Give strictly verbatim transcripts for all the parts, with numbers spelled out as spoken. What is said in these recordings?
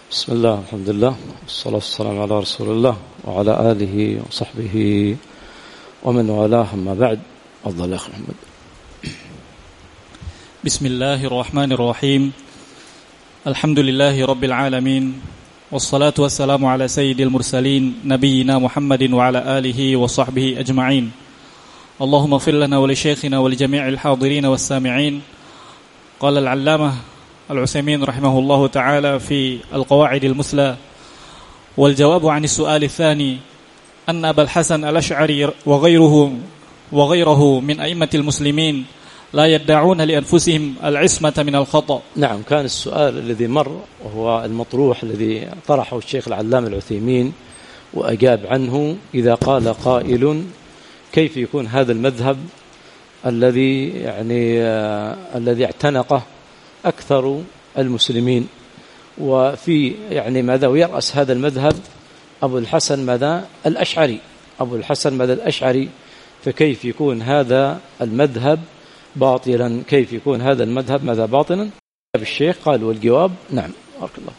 بسم الله الحمد لله والصلاة والسلام على رسول الله وعلى آله وصحبه ومن والاه، أما بعد. أفضل أخي محمد. بسم الله الرحمن الرحيم. الحمد لله رب العالمين، والصلاة والسلام على سيد المرسلين نبينا محمد وعلى آله وصحبه أجمعين. اللهم اغفر لنا ولشيخنا ولجميع الحاضرين والسامعين. قال العلامة العثيمين رحمه الله تعالى في القواعد المثلى: والجواب عن السؤال الثاني أن أبا الحسن الأشعري وغيره وغيره من أئمة المسلمين لا يدعون لأنفسهم العصمة من الخطأ. نعم، كان السؤال الذي مر وهو المطروح الذي طرحه الشيخ العلامة العثيمين وأجاب عنه: إذا قال قائل كيف يكون هذا المذهب الذي يعني آه الذي اعتنقه أكثر المسلمين، وفي يعني ماذا ويرأس هذا المذهب أبو الحسن ماذا الأشعري أبو الحسن ماذا الأشعري فكيف يكون هذا المذهب باطلا؟ كيف يكون هذا المذهب ماذا باطلا؟ الشيخ قال: والجواب نعم. بارك الله.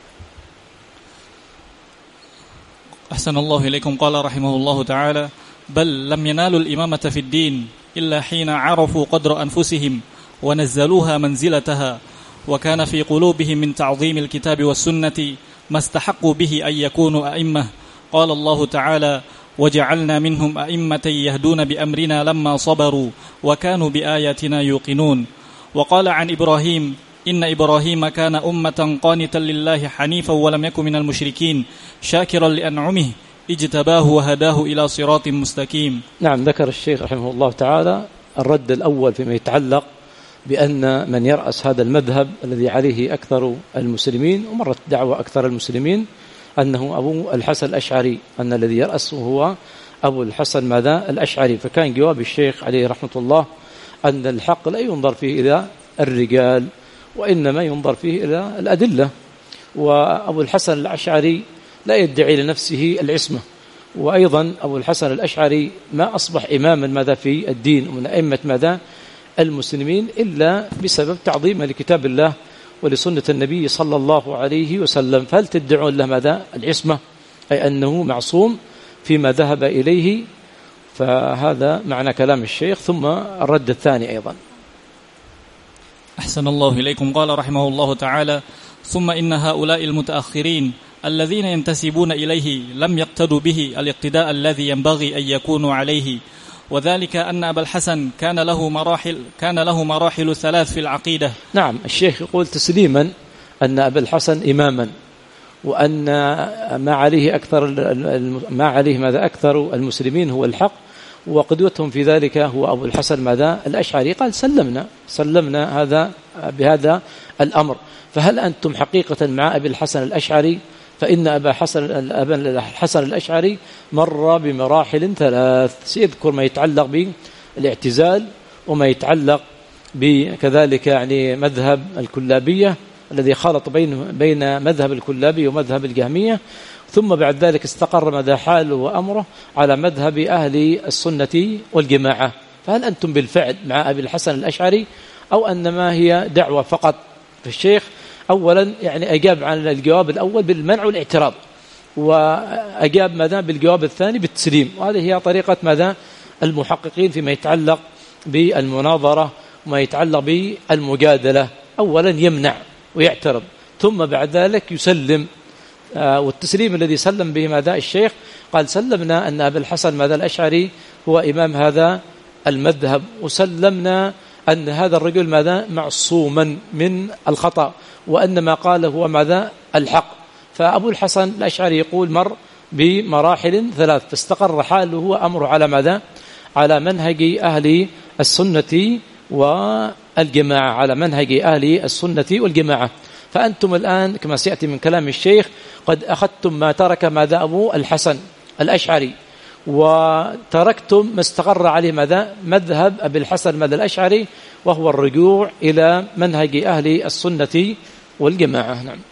أحسن الله إليكم. قال رحمه الله تعالى: بل لم ينالوا الإمامة في الدين إلا حين عرفوا قدر أنفسهم ونزلوها منزلتها، وكان في قلوبهم من تعظيم الكتاب والسنة ما استحقوا به أن يكونوا أئمة. قال الله تعالى: وجعلنا منهم أئمة يهدون بأمرنا لما صبروا وكانوا بآياتنا يوقنون. وقال عن إبراهيم: إن إبراهيم كان أمة قانتا لله حنيفا ولم يكن من المشركين شاكرا لأنعمه اجتباه وهداه إلى صراط مستقيم. نعم، ذكر الشيخ رحمه الله تعالى الرد الأول فيما يتعلق بأن من يرأس هذا المذهب الذي عليه أكثر المسلمين، ومرت دعوة أكثر المسلمين أنه أبو الحسن الأشعري، أن الذي يرأسه هو أبو الحسن ماذا الأشعري. فكان جواب الشيخ عليه رحمة الله أن الحق لا ينظر فيه إلى الرجال، وإنما ينظر فيه إلى الأدلة. وأبو الحسن الأشعري لا يدعي لنفسه العصمة، وأيضا أبو الحسن الأشعري ما أصبح إماما ماذا في الدين ومن أئمة ماذا المسلمين إلا بسبب تعظيم لكتاب الله ولسنة النبي صلى الله عليه وسلم. فهل تدعون له ماذا العصمة، أي أنه معصوم فيما ذهب إليه؟ فهذا معنى كلام الشيخ. ثم الرد الثاني أيضا. أحسن الله إليكم. قال رحمه الله تعالى: ثم إن هؤلاء المتأخرين الذين ينتسبون إليه لم يقتدوا به الاقتداء الذي ينبغي أن يكونوا عليه، وذلك أن أبا الحسن كان له مراحل كان له مراحل ثلاث في العقيدة. نعم، الشيخ يقول تسليما أن أبا الحسن إماما، وأن ما عليه أكثر ما عليه ماذا أكثر المسلمين هو الحق، وقدوتهم في ذلك هو أبو الحسن ماذا الأشعري. قال: سلمنا سلمنا هذا بهذا الأمر. فهل أنتم حقيقة مع أبي الحسن الأشعري؟ فإن أبا حسن أبا الحسن الأشعري مر بمراحل ثلاث، سيذكر ما يتعلق بالاعتزال، وما يتعلق بكذلك يعني مذهب الكلابية الذي خلط بين بين مذهب الكلابي ومذهب الجهمية، ثم بعد ذلك استقر مدى حاله وأمره على مذهب أهل السنة والجماعة. فهل أنتم بالفعل مع أبي الحسن الأشعري أو أنما هي دعوة فقط؟ في الشيخ أولا يعني أجاب عن الجواب الأول بالمنع والاعتراض، وأجاب ماذا بالجواب الثاني بالتسليم. وهذه هي طريقة ماذا المحققين فيما يتعلق بالمناظرة وما يتعلق بالمجادلة. أولا يمنع ويعترض، ثم بعد ذلك يسلم. آه والتسليم الذي سلم به ماذا الشيخ قال: سلمنا أن أبا الحسن ماذا الأشعري هو إمام هذا المذهب، وسلمنا أن هذا الرجل ماذا معصوما من الخطأ، وأن ما قاله هو ماذا الحق. فأبو الحسن الأشعري يقول مر بمراحل ثلاث، فاستقر حاله وأمره على ماذا على منهج أهل السنة والجماعة على منهج أهل السنة والجماعة. فأنتم الآن كما سيأتي من كلام الشيخ قد أخذتم ما ترك ماذا أبو الحسن الأشعري، وتركتم ما استقر عليه ماذا مذهب أبي الحسن ماذا الأشعري، وهو الرجوع إلى منهج أهل السنة والجماعة. نعم.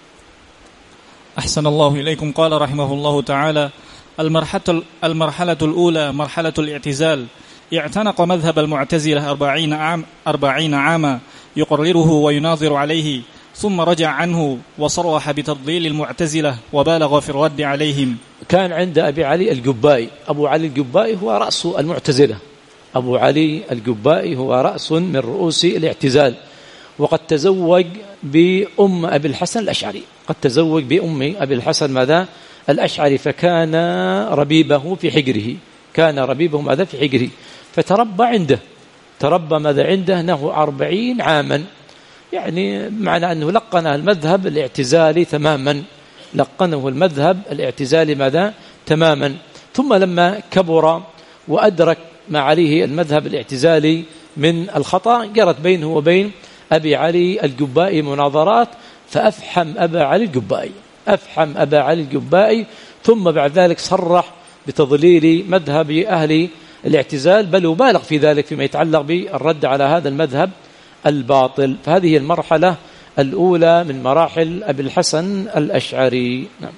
أحسن الله إليكم. قال رحمه الله تعالى: المرحلة, المرحلة الأولى مرحلة الاعتزال. اعتنق مذهب المعتزلة أربعين عام أربعين عاما يقرره ويناظر عليه، ثم رجع عنه وصرح بتضليل المعتزلة وبالغ في الرد عليهم. كان عند أبي علي الجبائي. أبو علي الجبائي هو رأس المعتزلة. أبو علي الجبائي هو رأس من رؤوس الاعتزال، وقد تزوج بأم أبي الحسن الأشعري. قد تزوج بأم أبي الحسن ماذا الأشعري، فكان ربيبه في حجره. كان ربيبه ماذا في حجره، فتربى عنده. تربى ماذا عنده نحو أربعين عاما، يعني معنى أنه لقنه المذهب الاعتزالي تماما. لقنه المذهب الاعتزالي ماذا تماما. ثم لما كبر وأدرك ما عليه المذهب الاعتزالي من الخطأ، جرت بينه وبين أبي علي الجبائي مناظرات، فأفحم أبا علي الجبائي أفحم أبا علي الجبائي ثم بعد ذلك صرح بتضليل مذهب أهل الاعتزال، بل وبالغ في ذلك فيما يتعلق بالرد على هذا المذهب الباطل. فهذه المرحلة الأولى من مراحل أبي الحسن الأشعري. نعم.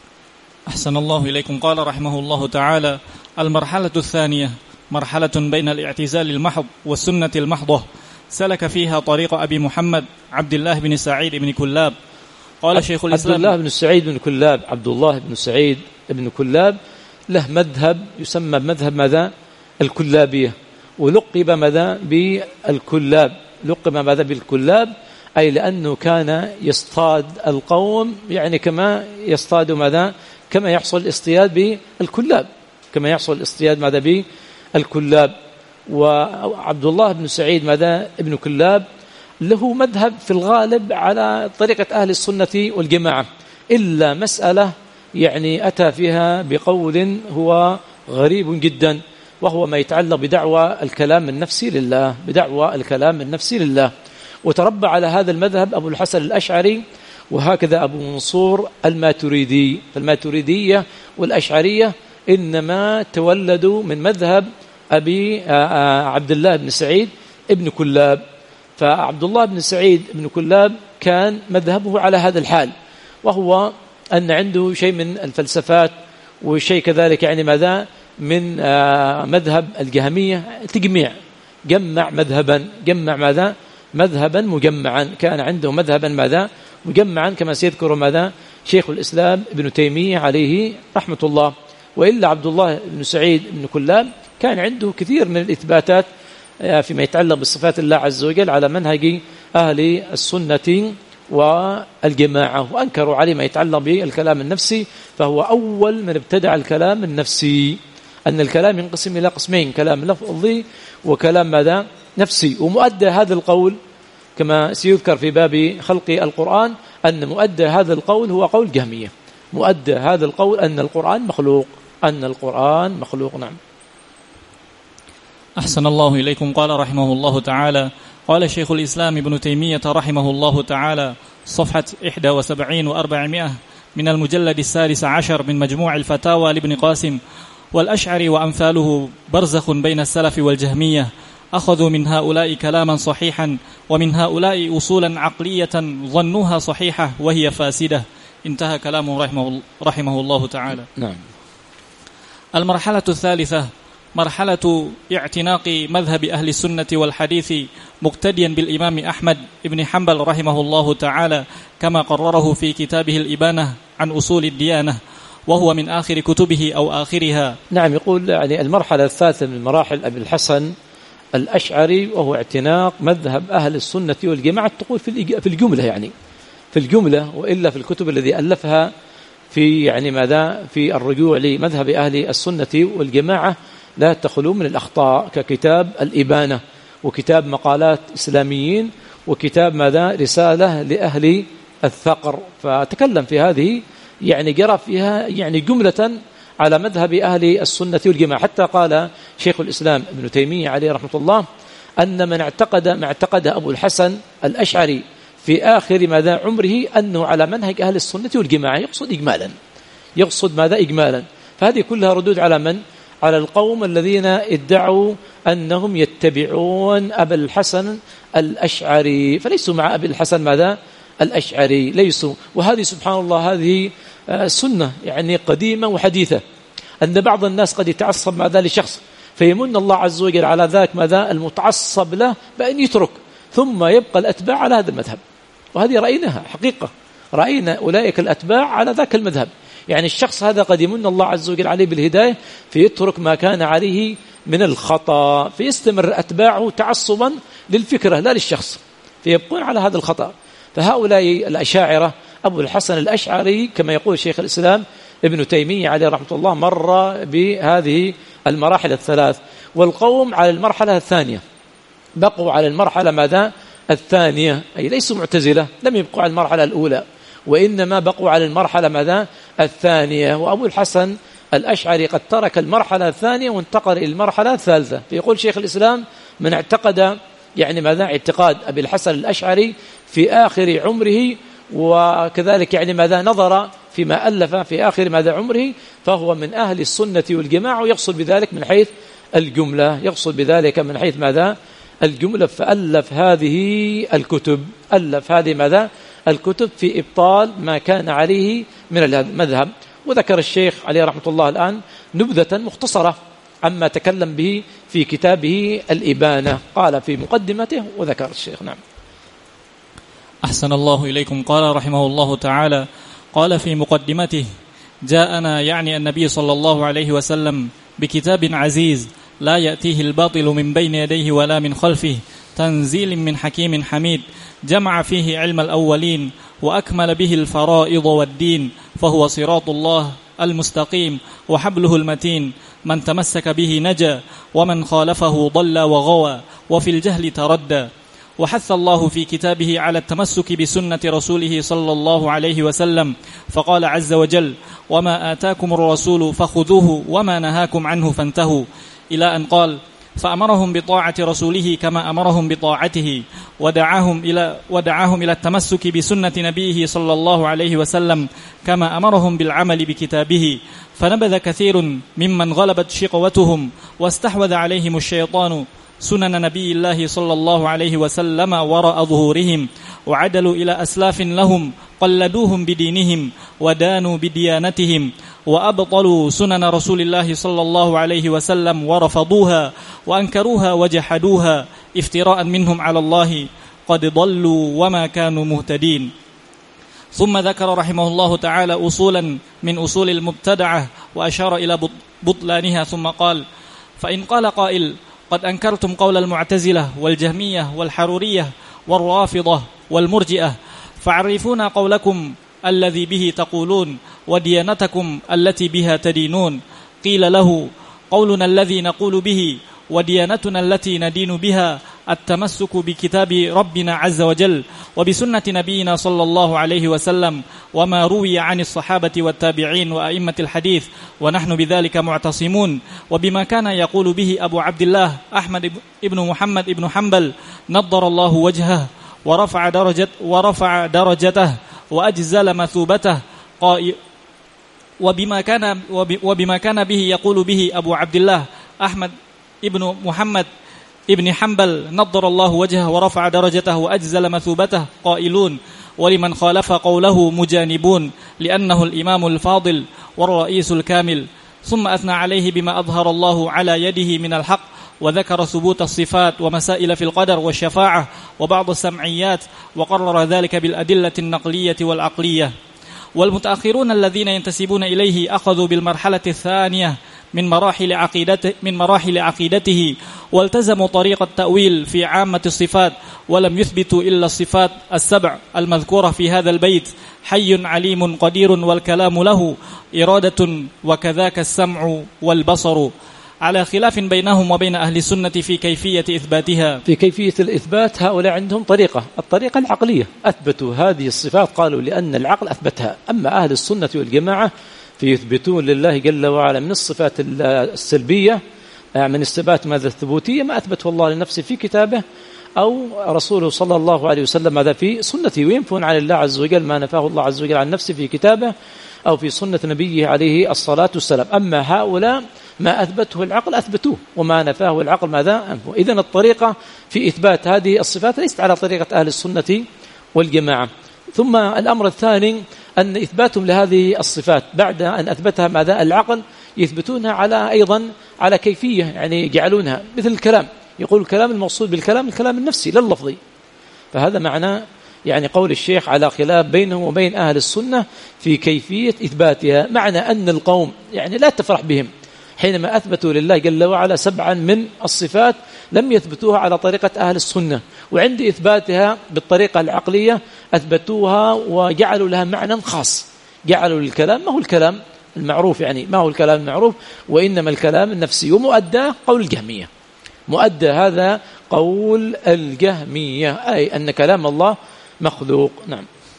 أحسن الله إليكم. قال رحمه الله تعالى: المرحلة الثانية مرحلة بين الاعتزال المحض والسنة المحضة، سلك فيها طريق أبي محمد عبد الله بن سعيد بن كلاب. قال شيخ الإسلام عبد الله بن سعيد بن كلاب عبد الله بن سعيد بن كلاب له مذهب يسمى مذهب ماذا الكلابية، ولقب ماذا بالكلاب. لقب ماذا بالكلاب أي لأنه كان يصطاد القوم، يعني كما يصطاد ماذا كما يحصل الاصطياد بالكلاب، كما يحصل الاصطياد ماذا بالكلاب. وعبد الله بن سعيد ماذا ابن كلاب له مذهب في الغالب على طريقة أهل السنة والجماعة، إلا مسألة يعني أتى فيها بقول هو غريب جدا، وهو ما يتعلق بدعوى الكلام النفسي لله، بدعوى الكلام النفسي لله. وتربى على هذا المذهب أبو الحسن الأشعري، وهكذا أبو منصور الماتريدي. فالماتريدية والأشعرية إنما تولدوا من مذهب أبي عبد الله بن سعيد ابن كلاب. فعبد الله بن سعيد ابن كلاب كان مذهبه على هذا الحال، وهو أن عنده شيء من الفلسفات وشيء كذلك يعني ماذا من مذهب الجهمية، تجميع جمع مذهبا جمع ماذا مذهبا مجمعا. كان عنده مذهبا ماذا مجمعا كما سيذكر ماذا شيخ الإسلام ابن تيمية عليه رحمة الله. وإلا عبد الله بن سعيد بن كلاب كان عنده كثير من الإثباتات فيما يتعلق بصفات الله عز وجل على منهج أهل السنة والجماعة، وأنكروا عليه ما يتعلق بالكلام النفسي، فهو أول من ابتدع الكلام النفسي. أن الكلام ينقسم إلى قسمين: كلام لفظي وكلام ماذا نفسي. ومؤدى هذا القول كما سيذكر في باب خلق القرآن أن مؤدى هذا القول هو قول جهمية. مؤدى هذا القول أن القرآن مخلوق أن القرآن مخلوق. نعم. أحسن الله إليكم. قال رحمه الله تعالى: قال شيخ الإسلام ابن تيمية رحمه الله تعالى، صفحة إحدى وسبعين وأربعمائة من المجلد السادس عشر من مجموع الفتاوى لابن قاسم: والأشعري وأمثاله برزخ بين السلف والجهمية، أخذوا من هؤلاء كلاما صحيحا ومن هؤلاء أصولا عقلية ظنوها صحيحة وهي فاسدة. انتهى كلامه رحمه, رحمه الله تعالى. نعم. المرحلة الثالثة مرحلة اعتناق مذهب أهل السنة والحديث مقتديا بالإمام أحمد بن حنبل رحمه الله تعالى، كما قرره في كتابه الإبانة عن أصول الديانة، وهو من آخر كتبه أو آخرها. نعم. يقول يعني المرحلة الثالثة من مراحل أبي الحسن الأشعري وهو اعتناق مذهب أهل السنة والجماعة، تقول في الجملة يعني في الجملة، وإلا في الكتب الذي ألفها في يعني ماذا في الرجوع لمذهب أهل السنة والجماعة لا تخلو من الأخطاء، ككتاب الإبانة وكتاب مقالات إسلاميين وكتاب ماذا رسالة لأهل الثقر. فتكلم في هذه يعني جرى فيها يعني جملة على مذهب أهل السنة والجماعة. حتى قال شيخ الإسلام ابن تيمية عليه رحمة الله أن من اعتقد ما اعتقد أبو الحسن الأشعري في آخر ماذا عمره أنه على منهج أهل السنة والجماعة، يقصد إجمالا يقصد ماذا إجمالا. فهذه كلها ردود على من؟ على القوم الذين ادعوا أنهم يتبعون أبا الحسن الأشعري، فليسوا مع أبي الحسن ماذا الأشعري، ليسوا. وهذه سبحان الله هذه سنة يعني قديمة وحديثة، أن بعض الناس قد يتعصب مع ذلك شخص فيمن الله عز وجل على ذاك ماذا المتعصب له بأن يترك، ثم يبقى الأتباع على هذا المذهب وهذه رأيناها حقيقة، رأينا أولئك الأتباع على ذاك المذهب. يعني الشخص هذا قد يمن الله عز وجل عليه بالهداية فيترك ما كان عليه من الخطأ، فيستمر أتباعه تعصبا للفكرة لا للشخص، فيبقون على هذا الخطأ. فهؤلاء الأشاعرة، أبو الحسن الأشعري كما يقول شيخ الإسلام ابن تيمية عليه رحمة الله مر بهذه المراحل الثلاث، والقوم على المرحلة الثانية، بقوا على المرحلة ماذا؟ الثانية، أي ليسوا معتزلة، لم يبقوا على المرحلة الأولى، وإنما بقوا على المرحلة ماذا؟ الثانية. وأبو الحسن الأشعري قد ترك المرحلة الثانية وانتقل إلى المرحلة الثالثة. فيقول شيخ الإسلام من اعتقد يعني ماذا؟ اعتقاد أبي الحسن الأشعري في آخر عمره، وكذلك يعني ماذا؟ نظر فيما ألف في آخر ماذا عمره، فهو من أهل السنة والجماعة، ويقصد بذلك من حيث الجملة، يقصد بذلك من حيث ماذا؟ الجملة. فألف هذه الكتب، ألف هذه ماذا؟ الكتب في إبطال ما كان عليه من المذهب. وذكر الشيخ عليه رحمة الله الآن نبذة مختصرة عما تكلم به في كتابه الإبانة، قال في مقدمته وذكر الشيخ. نعم. أحسن الله إليكم. قال رحمه الله تعالى: قال في مقدمته: جاءنا يعني النبي صلى الله عليه وسلم بكتاب عزيز لا يأتيه الباطل من بين يديه ولا من خلفه، تنزيل من حكيم حميد، جمع فيه علم الأولين وأكمل به الفرائض والدين، فهو صراط الله المستقيم وحبله المتين، من تمسك به نجا ومن خالفه ضل وغوى وفي الجهل تردى. وحث الله في كتابه على التمسك بسنة رسوله صلى الله عليه وسلم، فقال عز وجل: وما آتاكم الرسول فخذوه وما نهاكم عنه فانتهوا، إلى أن قال: فأمرهم بطاعة رسوله كما أمرهم بطاعته، ودعاهم إلى ودعاهم إلى التمسك بسنة نبيه صلى الله عليه وسلم كما أمرهم بالعمل بكتابه. فنبذ كثير ممن غلبت شقوتهم واستحوذ عليهم الشيطان سنن نبي الله صلى الله عليه وسلم وراء ظهورهم، وعدلوا إلى أسلاف لهم قلدوهم بدينهم ودانوا بديانتهم، وأبطلوا سنن رسول الله صلى الله عليه وسلم ورفضوها وأنكروها وجحدوها افتراء منهم على الله، قد ضلوا وما كانوا مهتدين. ثم ذكر رحمه الله تعالى أصولا من أصول المبتدعة وأشار إلى بطلانها، ثم قال: فإن قال قائل: قد أنكرتم قول المعتزلة والجهمية والحرورية والرافضة والمرجئة، فعرفونا قولكم الذي به تقولون وديانتكم التي بها تدينون. قيل له: قولنا الذي نقول به وديانتنا التي ندين بها التمسك بكتاب ربنا عز وجل وبسنة نبينا صلى الله عليه وسلم وما روي عن الصحابة والتابعين وأئمة الحديث، ونحن بذلك معتصمون، وبما كان يقول به أبو عبد الله أحمد ابن محمد ابن حنبل نضر الله وجهه ورفع درجة ورفع درجته وأجزل مثوبته، وبما كان وبما كان به يقول به أبو عبد الله أحمد ابن محمد ابن حنبل نضر الله وجهه ورفع درجته وأجزل مثوبته قائلون، ولمن خالف قوله مجانبون، لأنه الإمام الفاضل والرئيس الكامل. ثم أثنى عليه بما أظهر الله على يده من الحق، وذكر ثبوت الصفات ومسائل في القدر والشفاعة وبعض السمعيات، وقرر ذلك بالأدلة النقلية والعقلية. والمتأخرون الذين ينتسبون إليه أخذوا بالمرحلة الثانية من مراحل عقيدته من مراحل عقيدته والتزموا طريق التأويل في عامة الصفات، ولم يثبتوا إلا الصفات السبع المذكورة في هذا البيت: حي عليم قدير والكلام له إرادة وكذاك السمع والبصر، على خلاف بينهم وبين أهل السنة في كيفية إثباتها. في كيفية الإثبات هؤلاء عندهم طريقة، الطريقة العقلية، أثبتوا هذه الصفات قالوا لأن العقل أثبتها. أما أهل السنة والجماعة فيثبتون لله جل وعلا من الصفات السلبية، من الصفات ماذا الثبوتية ما أثبته الله لنفسه في كتابه أو رسوله صلى الله عليه وسلم ماذا في سنته، وينفون عن الله عز وجل ما نفاه الله عز وجل عن نفسه في كتابه أو في سنة نبيه عليه الصلاة والسلام. أما هؤلاء ما أثبته العقل أثبتوه وما نفاه العقل ماذا أنفوه. إذن الطريقة في إثبات هذه الصفات ليست على طريقة أهل السنة والجماعة. ثم الأمر الثاني أن إثباتهم لهذه الصفات بعد أن أثبتها ماذا العقل يثبتونها على أيضا على كيفية، يعني يجعلونها مثل الكلام، يقول الكلام المقصود بالكلام الكلام النفسي لا اللفظي. فهذا معنى يعني قول الشيخ على خلاف بينهم وبين أهل السنة في كيفية إثباتها، معنى أن القوم يعني لا تفرح بهم حينما أثبتوا لله جل وعلا سبعا من الصفات لم يثبتوها على طريقة أهل السنة، وعند إثباتها بالطريقة العقلية أثبتوها وجعلوا لها معنى خاص، جعلوا الكلام ما هو الكلام المعروف، يعني ما هو الكلام المعروف، وإنما الكلام النفسي. ومؤدى قول الجهمية، مؤدى هذا قول الجهمية، أي أن كلام الله مخلوق. نعم.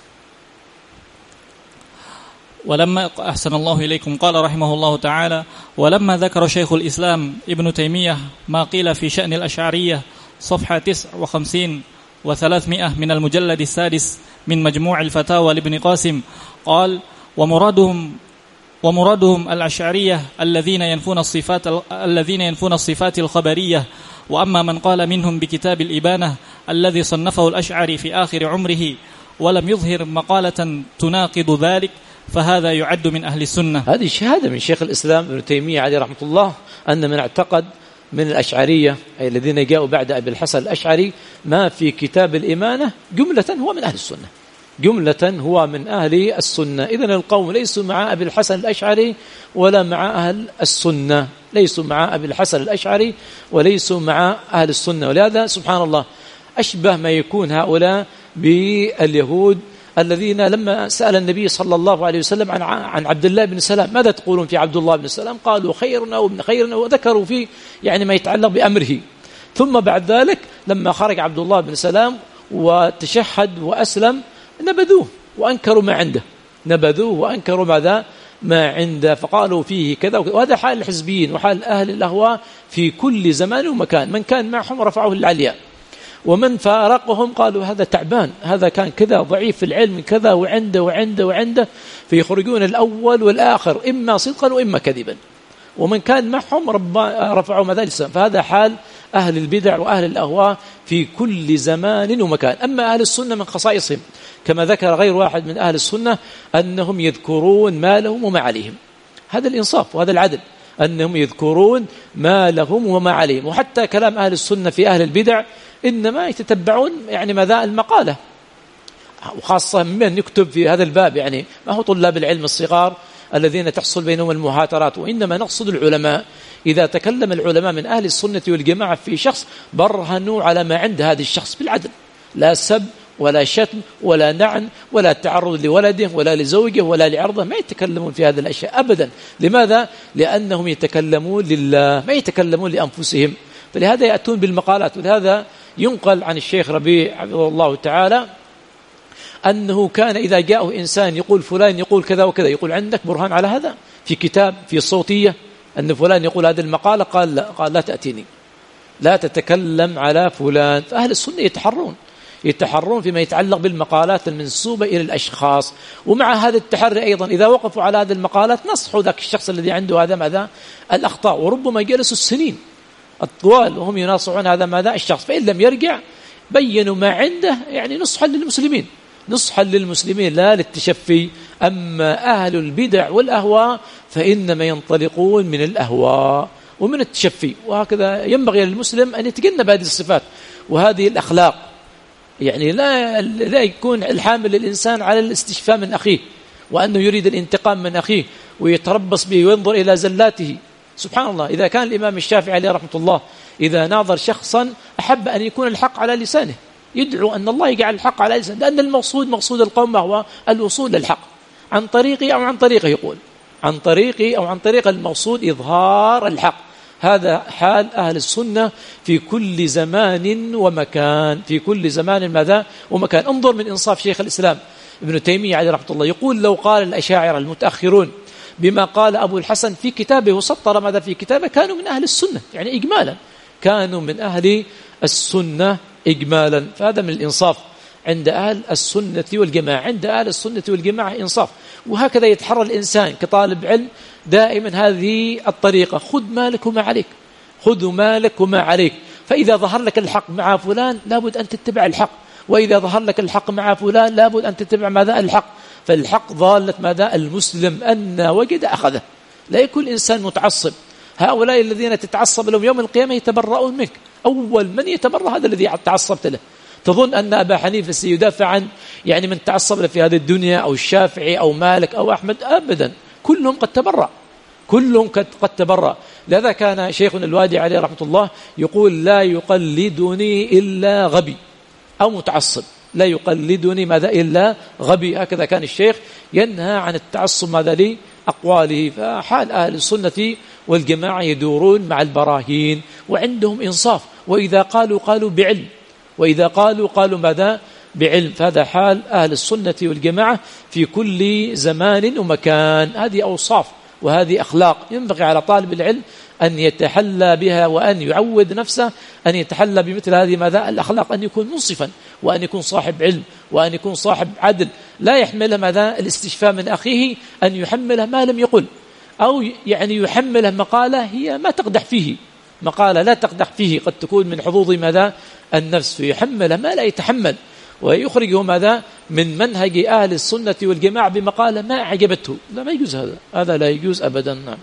ولما أحسن الله إليكم قال رحمه الله تعالى: ولما ذكر شيخ الإسلام ابن تيمية ما قيل في شأن الأشعرية صفحة تسع وخمسين وثلاثمائة من المجلد السادس من مجموع الفتاوى لابن قاسم، قال: ومرادهم ومرادهم الأشعرية الذين ينفون الصفات الذين ينفون الصفات الخبرية. وأما من قال منهم بكتاب الإبانة الذي صنفه الأشعري في آخر عمره ولم يظهر مقالة تناقض ذلك فهذا يعد من أهل السنة. هذه شهادة من شيخ الإسلام ابن تيمية عليه رحمة الله أن من اعتقد من الأشعرية أي الذين جاءوا بعد أبي الحسن الأشعري ما في كتاب الإمانة جملة هو من أهل السنة، جملة هو من أهل السنة. إذن القوم ليسوا مع أبي الحسن الأشعري ولا مع أهل السنة، ليسوا مع أبي الحسن الأشعري وليسوا مع أهل السنة. ولهذا سبحان الله أشبه ما يكون هؤلاء باليهود الذين لما سأل النبي صلى الله عليه وسلم عن عن عبد الله بن سلام ماذا تقولون في عبد الله بن سلام، قالوا خيرنا وابن خيرنا، وذكروا فيه يعني ما يتعلق بأمره. ثم بعد ذلك لما خرج عبد الله بن سلام وتشهد وأسلم نبذوه وأنكروا ما عنده، نبذوه وأنكروا ماذا ما عنده، فقالوا فيه كذا وكذا. وهذا حال الحزبيين وحال أهل الأهواء في كل زمان ومكان، من كان معهم رفعوه للعلياء، ومن فارقهم قالوا هذا تعبان، هذا كان كذا ضعيف في العلم كذا وعنده وعنده وعنده، فيخرجون الأول والآخر إما صدقا وإما كذبا، ومن كان معهم رفعوا ماذا لسان. فهذا حال أهل البدع وأهل الأهواء في كل زمان ومكان. أما أهل السنة من خصائصهم كما ذكر غير واحد من أهل السنة أنهم يذكرون ما لهم وما عليهم، هذا الإنصاف وهذا العدل، أنهم يذكرون ما لهم وما عليهم. وحتى كلام أهل السنة في أهل البدع إنما يتتبعون يعني ماذا المقالة، وخاصة من يكتب في هذا الباب، يعني ما هو طلاب العلم الصغار الذين تحصل بينهم المهاترات، وإنما نقصد العلماء. إذا تكلم العلماء من أهل السنة والجماعة في شخص برهنوا على ما عند هذا الشخص بالعدل، لا سب ولا شتم ولا نعن ولا تعرض لولده ولا لزوجه ولا لعرضه، ما يتكلمون في هذه الأشياء أبدا. لماذا؟ لأنهم يتكلمون لله، ما يتكلمون لأنفسهم، فلهذا يأتون بالمقالات. ولهذا ينقل عن الشيخ ربيع حفظه الله تعالى أنه كان إذا جاءه إنسان يقول فلان يقول كذا وكذا، يقول عندك برهان على هذا في كتاب في الصوتية أن فلان يقول هذه المقالة؟ قال لا، قال لا تأتيني، لا تتكلم على فلان. فأهل السنة يتحرون يتحرون فيما يتعلق بالمقالات المنسوبة إلى الأشخاص. ومع هذا التحري أيضا إذا وقفوا على هذه المقالات نصحوا ذاك الشخص الذي عنده هذا ماذا الأخطاء، وربما جلسوا السنين الطوال وهم يناصحون هذا ماذا الشخص، فإن لم يرجع بينوا ما عنده، يعني نصحا للمسلمين، نصحا للمسلمين لا للتشفي. أما أهل البدع والأهواء فإنما ينطلقون من الأهواء ومن التشفي، وهكذا ينبغي للمسلم أن يتجنب هذه الصفات وهذه الأخلاق. يعني لا لا يكون الحامل للإنسان على الاستشفاء من أخيه وأنه يريد الانتقام من أخيه ويتربص به وينظر إلى زلاته. سبحان الله، إذا كان الإمام الشافعي عليه رحمة الله إذا ناظر شخصا أحب أن يكون الحق على لسانه، يدعو أن الله يجعل الحق على لسانه، لأن المقصود مقصود القوم هو الوصول للحق عن طريقي أو عن طريقه، يقول عن طريقي أو عن طريق المقصود إظهار الحق. هذا حال أهل السنة في كل زمان ومكان، في كل زمان ماذا ومكان. انظر من إنصاف شيخ الإسلام ابن تيمية عليه رحمة الله، يقول لو قال الأشاعرة المتأخرون بما قال أبو الحسن في كتابه وسطر ماذا في كتابه كانوا من أهل السنة، يعني إجمالا كانوا من أهل السنة إجمالا. فهذا من الإنصاف عند أهل السنة والجماعة، عند أهل السنة والجماعة إنصاف. وهكذا يتحرى الإنسان كطالب علم دائما هذه الطريقة، خذ مالك وما عليك، خذ مالك وما عليك. فإذا ظهر لك الحق مع فلان لابد أن تتبع الحق، وإذا ظهر لك الحق مع فلان لابد أن تتبع ماذا الحق. فالحق ضالة ماذا المسلم أن وجد أخذه، لا يكون إنسان متعصب. هؤلاء الذين تتعصب لهم يوم القيامة يتبرؤون منك، أول من يتبرأ هذا الذي تعصبت له، تظن أن أبا حنيفة سيدافع عن يعني من تعصب له في هذه الدنيا أو الشافعي أو مالك أو أحمد؟ أبدا، كلهم قد تبرأ، كلهم قد تبرأ. لذا كان شيخنا الوادي عليه رحمة الله يقول: لا يقلدني إلا غبي أو متعصب، لا يقلدني ماذا إلا غبي. هكذا كان الشيخ ينهى عن التعصب ماذا لي أقواله. فحال أهل السنة والجماعة يدورون مع البراهين وعندهم إنصاف، وإذا قالوا قالوا بعلم، وإذا قالوا قالوا ماذا بعلم. فهذا حال أهل السنة والجماعة في كل زمان ومكان. هذه أوصاف وهذه أخلاق ينبغي على طالب العلم أن يتحلى بها، وأن يعود نفسه أن يتحلى بمثل هذه ماذا الأخلاق، أن يكون منصفا، وأن يكون صاحب علم، وأن يكون صاحب عدل، لا يحمله ماذا الاستشفاء من أخيه، أن يحمله ما لم يقل، أو يعني يحمله مقالة هي ما تقدح فيه، مقالة لا تقدح فيه، قد تكون من حظوظ ماذا النفس، فيحمله ما لا يتحمل، ويخرجه ماذا من منهج أهل السنة والجماعة بمقالة ما أعجبته. لا، ما يجوز هذا، هذا لا يجوز أبدا. نعم.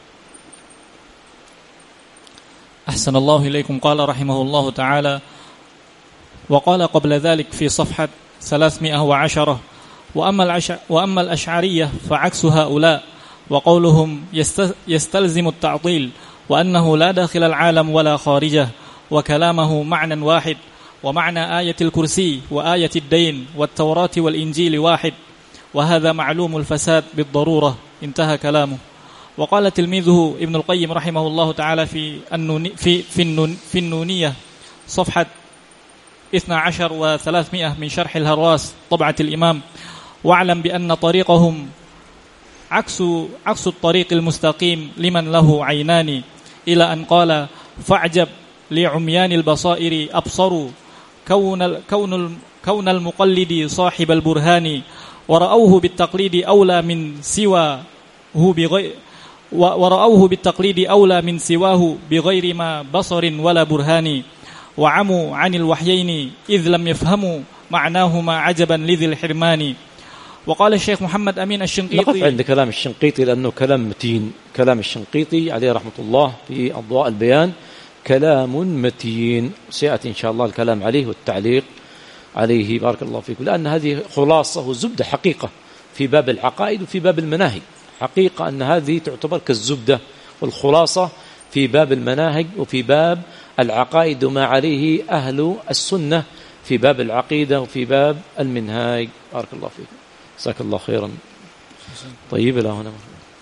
أحسن الله إليكم. قال رحمه الله تعالى: وقال قبل ذلك في صفحة ثلاثمائة وعشرة: وأما, العش... وأما الأشعرية فعكس هؤلاء، وقولهم يست... يستلزم التعطيل، وأنه لا داخل العالم ولا خارجه، وكلامه معنى واحد، ومعنى آية الكرسي وآية الدين والتوراة والإنجيل واحد، وهذا معلوم الفساد بالضرورة. انتهى كلامه. وقال تلميذه ابن القيم رحمه الله تعالى في النون في في, النون في النونية صفحة اثنا عشر وثلاثمائة من شرح الهراس طبعة الإمام: واعلم بأن طريقهم عكس عكس الطريق المستقيم لمن له عينان، إلى أن قال: فاعجب لعميان البصائر أبصروا كون كون كون المقلد صاحب البرهان، ورأوه بالتقليد أولى من سواه بغير ورأوه بالتقليد أولى من سواه بغير ما بصر ولا برهان، وعموا عن الوحيين إذ لم يفهموا معناهما عجبا لذي الحرمان. وقال الشيخ محمد أمين الشنقيطي. نقف عند كلام الشنقيطي لأنه كلام متين. كلام الشنقيطي عليه رحمة الله في أضواء البيان كلام متين، سيأتي إن شاء الله الكلام عليه والتعليق عليه، بارك الله فيكم، لأن هذه خلاصة وزبدة حقيقة في باب العقائد وفي باب المناهج. حقيقة أن هذه تعتبر كالزبدة والخلاصة في باب المناهج وفي باب العقائد، وما عليه أهل السنة في باب العقيدة وفي باب المنهاج. بارك الله فيكم، جزاك الله خيرا. طيب، إلى هنا.